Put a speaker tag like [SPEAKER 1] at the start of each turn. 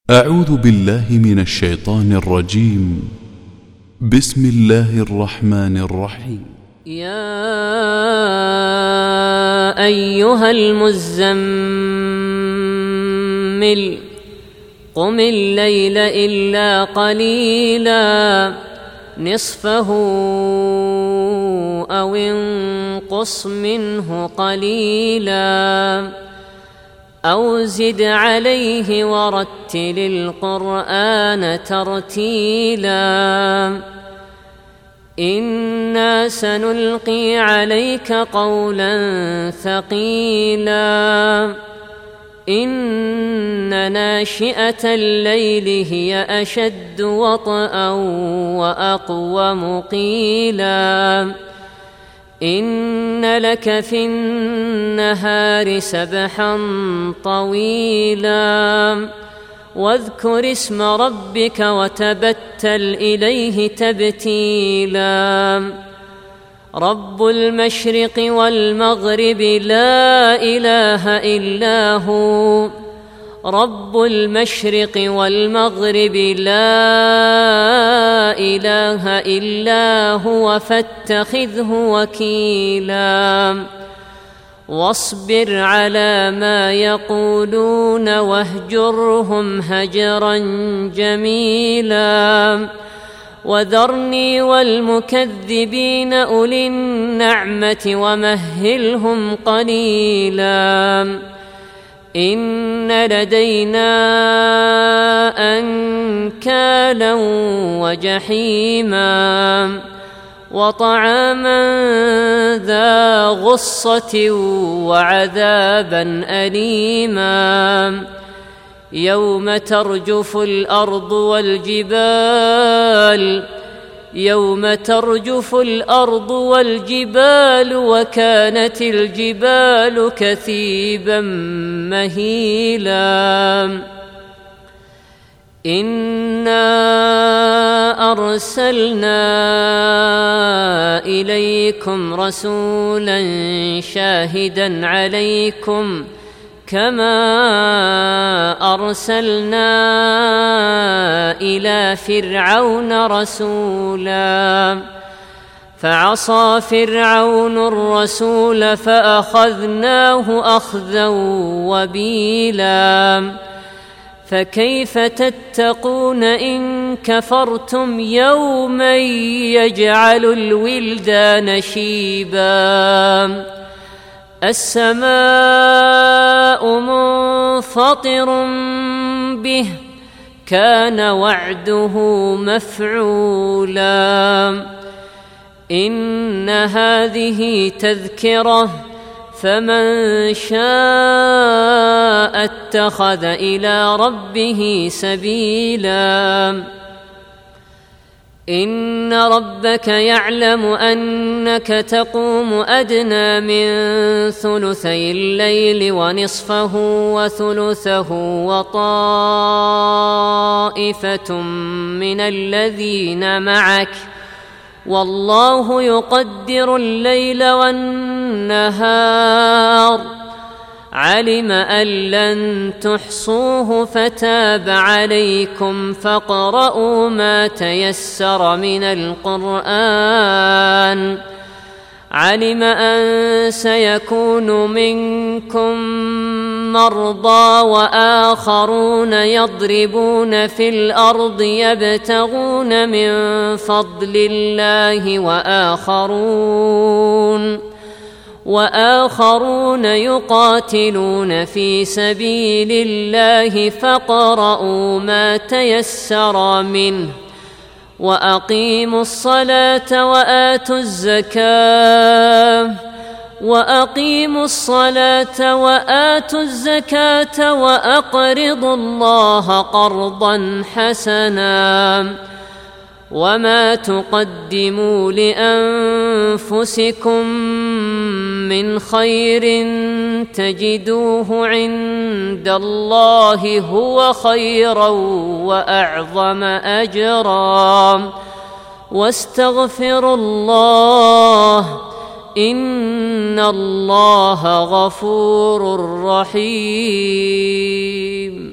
[SPEAKER 1] أعوذ بالله من الشيطان الرجيم. بسم الله الرحمن الرحيم.
[SPEAKER 2] يا أيها المزمل قم الليل إلا قليلا نصفه أو انقص منه قليلا أو زد عليه ورتل القرآن ترتيلا إنا سنلقي عليك قولا ثقيلا إن ناشئة الليل هي أشد وطئا وأقوم قيلا إن لك في النهار سبحا طويلا واذكر اسم ربك وتبتل إليه تبتيلا رب المشرق والمغرب لا إله إلا هو رب المشرق والمغرب لا إله إلا هو فاتخذه وكيلا واصبر على ما يقولون واهجرهم هجرا جميلا وذرني والمكذبين أولي النعمة ومهلهم قليلا إن لدينا أنكالا وجحيما وطعاما ذا غصة وعذابا أليما يوم ترجف الأرض والجبال وكانت الجبال كثيبا مهيلا إنا أرسلنا إليكم رسولا شاهدا عليكم كما أرسلنا إلى فرعون رسولا فعصى فرعون الرسول فأخذناه أخذا وبيلا فكيف تتقون إن كفرتم يوما يجعل الولدان شيبا السماء منفطر به كان وعده مفعولا إن هذه تذكرة فمن شاء اتخذ إلى ربه سبيلا إن ربك يعلم أنك تقوم أدنى من ثلثي الليل ونصفه وثلثه وطائفة من الذين معك والله يقدر الليل والنهار علم أن لن تحصوه فتاب عليكم فاقرؤوا ما تيسر من القرآن علم أن سيكون منكم مرضى وآخرون يضربون في الأرض يبتغون من فضل الله وآخرون يقاتلون في سبيل الله فاقرؤوا ما تيسر منه وأقيموا الصلاة وآتوا الزكاة وأقرضوا الله قرضا حسنا وما تقدموا لأنفسكم من خير تجدوه عند الله هو خيرا وأعظم أجرا واستغفروا الله إن الله غفور رحيم.